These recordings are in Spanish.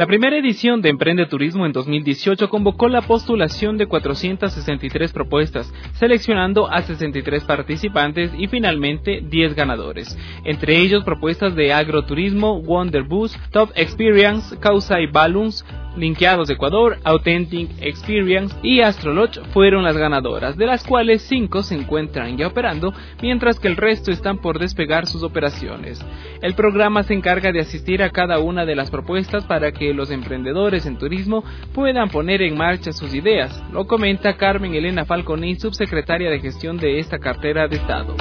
La primera edición de Emprende Turismo en 2018 convocó la postulación de 463 propuestas, seleccionando a 63 participantes y finalmente 10 ganadores. Entre ellos propuestas de agroturismo, Wonderbus, Top Experience, Kausai Balloons, Linkeados Ecuador, Authentic Experience y Astrolodge fueron las ganadoras, de las cuales 5 se encuentran ya operando, mientras que el resto están por despegar sus operaciones. El programa se encarga de asistir a cada una de las propuestas para que los emprendedores en turismo puedan poner en marcha sus ideas, lo comenta Carmen Elena Falconi, subsecretaria de gestión de esta cartera de Estado.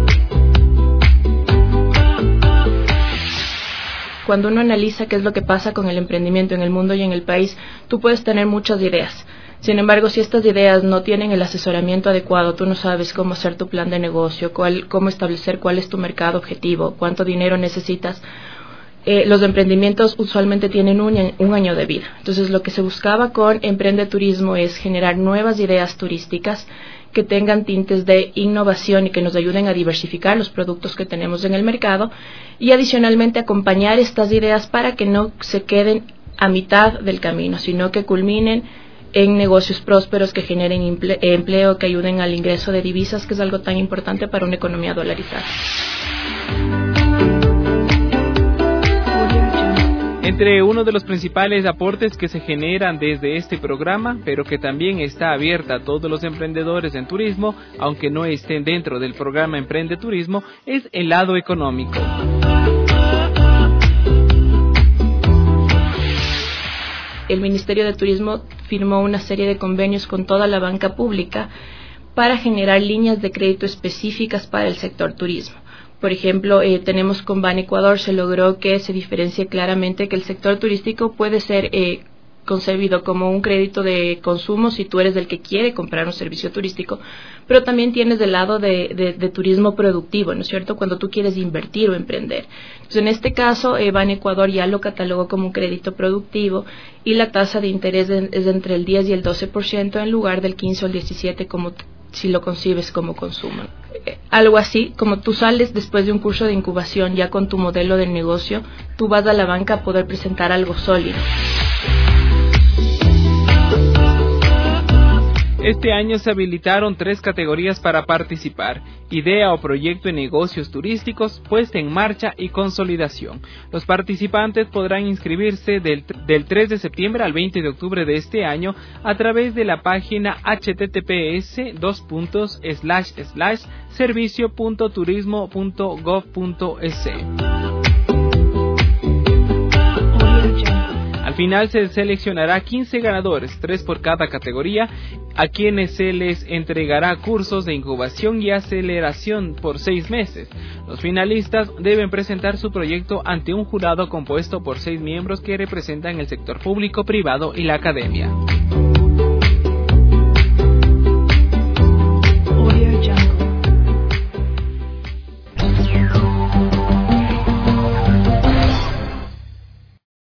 Cuando uno analiza qué es lo que pasa con el emprendimiento en el mundo y en el país, tú puedes tener muchas ideas. Sin embargo, si estas ideas no tienen el asesoramiento adecuado, tú no sabes cómo hacer tu plan de negocio, cómo establecer cuál es tu mercado objetivo, cuánto dinero necesitas. Los emprendimientos usualmente tienen un año de vida. Entonces, lo que se buscaba con Emprende Turismo es generar nuevas ideas turísticas que tengan tintes de innovación y que nos ayuden a diversificar los productos que tenemos en el mercado y adicionalmente acompañar estas ideas para que no se queden a mitad del camino, sino que culminen en negocios prósperos que generen empleo, que ayuden al ingreso de divisas, que es algo tan importante para una economía dolarizada. Entre uno de los principales aportes que se generan desde este programa, pero que también está abierta a todos los emprendedores en turismo, aunque no estén dentro del programa Emprende Turismo, es el lado económico. El Ministerio de Turismo firmó una serie de convenios con toda la banca pública para generar líneas de crédito específicas para el sector turismo. Por ejemplo, tenemos con Banecuador, se logró que se diferencie claramente que el sector turístico puede ser concebido como un crédito de consumo si tú eres el que quiere comprar un servicio turístico, pero también tienes el lado de turismo productivo, ¿no es cierto?, cuando tú quieres invertir o emprender. Entonces, en este caso, Banecuador ya lo catalogó como un crédito productivo y la tasa de interés es entre el 10 y el 12% en lugar del 15 o el 17% como si lo concibes como consumo. Algo así, como tú sales después de un curso de incubación ya con tu modelo de negocio, tú vas a la banca a poder presentar algo sólido. Este año se habilitaron 3 categorías para participar: idea o proyecto en negocios turísticos, puesta en marcha y consolidación. Los participantes podrán inscribirse del 3 de septiembre al 20 de octubre de este año a través de la página https://servicio.turismo.gov.es. Al final se seleccionará 15 ganadores, 3 por cada categoría, a quienes se les entregará cursos de incubación y aceleración por 6 meses. Los finalistas deben presentar su proyecto ante un jurado compuesto por 6 miembros que representan el sector público, privado y la academia.